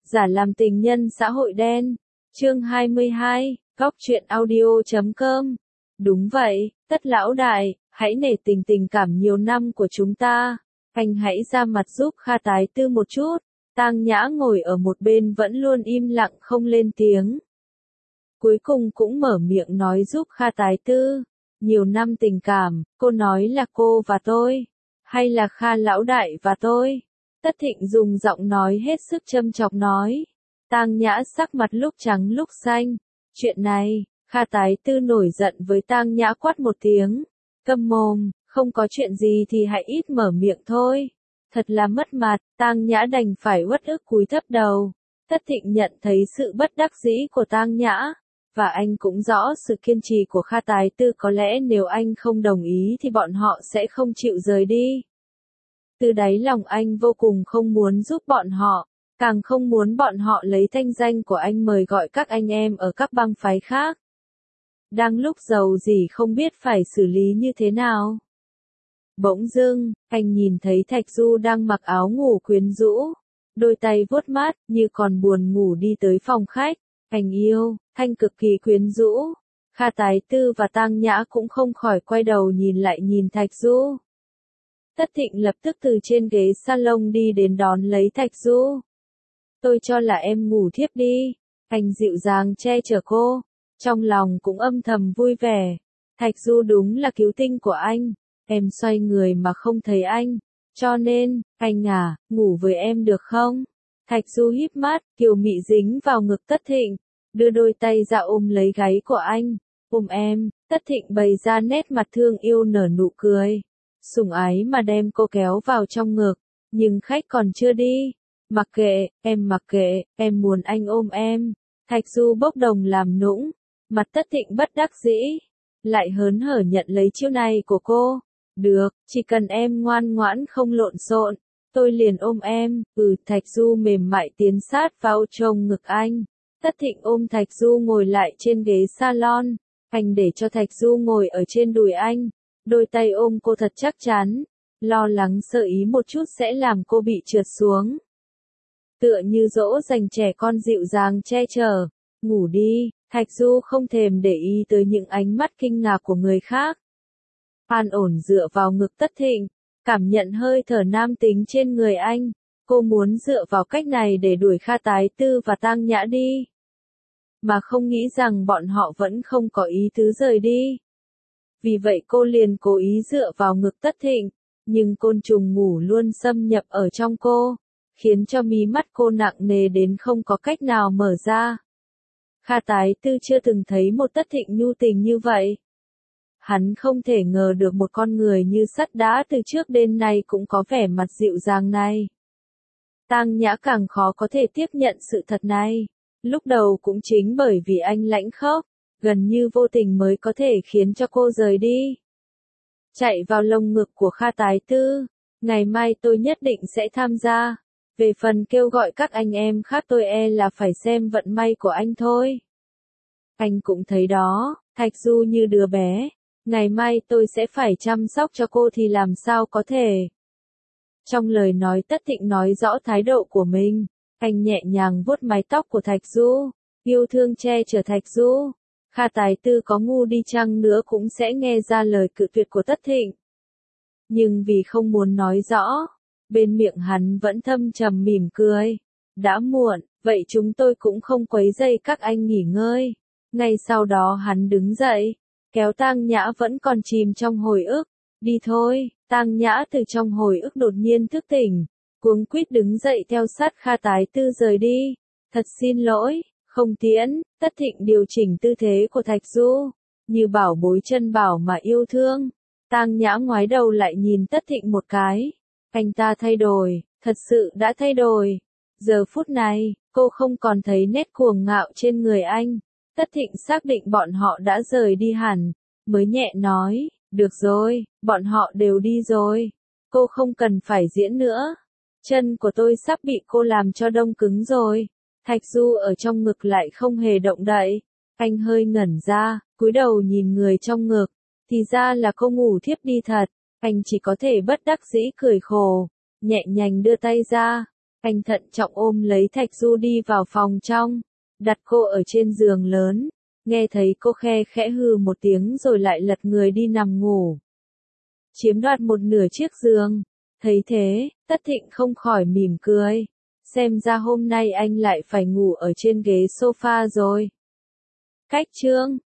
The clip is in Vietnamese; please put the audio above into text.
Giả làm tình nhân xã hội đen. Chương 22, Góc truyện audio.com. Đúng vậy, Tất lão đại, hãy nể tình tình cảm nhiều năm của chúng ta. Anh hãy ra mặt giúp Kha tái tư một chút. Tang Nhã ngồi ở một bên vẫn luôn im lặng không lên tiếng. Cuối cùng cũng mở miệng nói giúp Kha tái tư. Nhiều năm tình cảm, cô nói là cô và tôi, hay là Kha lão đại và tôi? Tất Thịnh dùng giọng nói hết sức châm chọc nói. Tang Nhã sắc mặt lúc trắng lúc xanh. Chuyện này, Kha tái tư nổi giận với Tang Nhã quát một tiếng. Câm mồm, không có chuyện gì thì hãy ít mở miệng thôi. Thật là mất mặt, Tang Nhã đành phải uất ức cúi thấp đầu. Tất Thịnh nhận thấy sự bất đắc dĩ của Tang Nhã, và anh cũng rõ sự kiên trì của Kha tái tư, có lẽ nếu anh không đồng ý thì bọn họ sẽ không chịu rời đi. Từ đáy lòng anh vô cùng không muốn giúp bọn họ, càng không muốn bọn họ lấy thanh danh của anh mời gọi các anh em ở các bang phái khác. Đang lúc giàu gì không biết phải xử lý như thế nào. Bỗng dưng, anh nhìn thấy Thạch Du đang mặc áo ngủ quyến rũ, đôi tay vuốt mát như còn buồn ngủ đi tới phòng khách. Anh yêu, thanh cực kỳ quyến rũ. Kha tái tư và Tang Nhã cũng không khỏi quay đầu nhìn lại nhìn Thạch Du. Tất Thịnh lập tức từ trên ghế salon đi đến đón lấy Thạch Du. Tôi cho là em ngủ thiếp đi. Anh dịu dàng che chở cô, trong lòng cũng âm thầm vui vẻ. Thạch Du đúng là cứu tinh của anh. Em xoay người mà không thấy anh, cho nên, anh à, ngủ với em được không? Thạch Du híp mắt, kiều mị dính vào ngực Tất Thịnh, đưa đôi tay ra ôm lấy gáy của anh. Ôm em. Tất Thịnh bày ra nét mặt thương yêu nở nụ cười, sủng ái mà đem cô kéo vào trong ngực. Nhưng khách còn chưa đi. Mặc kệ, em muốn anh ôm em. Thạch Du bốc đồng làm nũng. Mặt Tất Thịnh bất đắc dĩ, lại hớn hở nhận lấy chiêu này của cô. Được, chỉ cần em ngoan ngoãn không lộn xộn, tôi liền ôm em. Thạch Du mềm mại tiến sát vào trong ngực anh. Tất Thịnh ôm Thạch Du ngồi lại trên ghế salon. Anh để cho Thạch Du ngồi ở trên đùi anh, đôi tay ôm cô thật chắc chắn, lo lắng sợ ý một chút sẽ làm cô bị trượt xuống. Tựa như dỗ dành trẻ con dịu dàng che chở. Ngủ đi. Thạch Du không thèm để ý tới những ánh mắt kinh ngạc của người khác. An ổn dựa vào ngực Tất Thịnh, cảm nhận hơi thở nam tính trên người anh. Cô muốn dựa vào cách này để đuổi Kha tái tư và Tang Nhã đi, mà không nghĩ rằng bọn họ vẫn không có ý tứ rời đi. Vì vậy cô liền cố ý dựa vào ngực Tất Thịnh, nhưng côn trùng ngủ luôn xâm nhập ở trong cô, khiến cho mí mắt cô nặng nề đến không có cách nào mở ra. Kha tái tư chưa từng thấy một Tất Thịnh nhu tình như vậy. Hắn không thể ngờ được một con người như sắt đá từ trước đến nay cũng có vẻ mặt dịu dàng này. Tang Nhã càng khó có thể tiếp nhận sự thật này. Lúc đầu cũng chính bởi vì anh lãnh khốc, gần như vô tình mới có thể khiến cho cô rời đi. Chạy vào lồng ngực của Kha tái tư. Ngày mai tôi nhất định sẽ tham gia. Về phần kêu gọi các anh em khác tôi e là phải xem vận may của anh thôi. Anh cũng thấy đó, Thạch Du như đứa bé. Ngày mai tôi sẽ phải chăm sóc cho cô thì làm sao có thể. Trong lời nói Tất Thịnh nói rõ thái độ của mình. Anh nhẹ nhàng vuốt mái tóc của Thạch Du, yêu thương che chở Thạch Du. Kha tái tư có ngu đi chăng nữa cũng sẽ nghe ra lời cự tuyệt của Tất Thịnh. Nhưng vì không muốn nói rõ, bên miệng hắn vẫn thâm trầm mỉm cười. Đã muộn, vậy chúng tôi cũng không quấy rầy các anh nghỉ ngơi. Ngay sau đó hắn đứng dậy, kéo Tang Nhã vẫn còn chìm trong hồi ức. Đi thôi. Tang Nhã từ trong hồi ức đột nhiên thức tỉnh, cuống quýt đứng dậy theo sát Kha tái tư rời đi. Thật xin lỗi, không tiễn. Tất Thịnh điều chỉnh tư thế của Thạch Du, như bảo bối chân bảo mà yêu thương. Tang Nhã ngoái đầu lại nhìn Tất Thịnh một cái. Anh ta thay đổi, thật sự đã thay đổi. Giờ phút này, cô không còn thấy nét cuồng ngạo trên người anh. Tất Thịnh xác định bọn họ đã rời đi hẳn, mới nhẹ nói, được rồi, bọn họ đều đi rồi. Cô không cần phải diễn nữa. Chân của tôi sắp bị cô làm cho đông cứng rồi. Thạch Du ở trong ngực lại không hề động đậy. Anh hơi ngẩn ra, cúi đầu nhìn người trong ngực. Thì ra là cô ngủ thiếp đi thật. Anh chỉ có thể bất đắc dĩ cười khổ, nhẹ nhàng đưa tay ra. Anh thận trọng ôm lấy Thạch Du đi vào phòng trong, đặt cô ở trên giường lớn, nghe thấy cô khe khẽ hừ một tiếng rồi lại lật người đi nằm ngủ. Chiếm đoạt một nửa chiếc giường, thấy thế, Tất Thịnh không khỏi mỉm cười, xem ra hôm nay anh lại phải ngủ ở trên ghế sofa rồi. Cách chương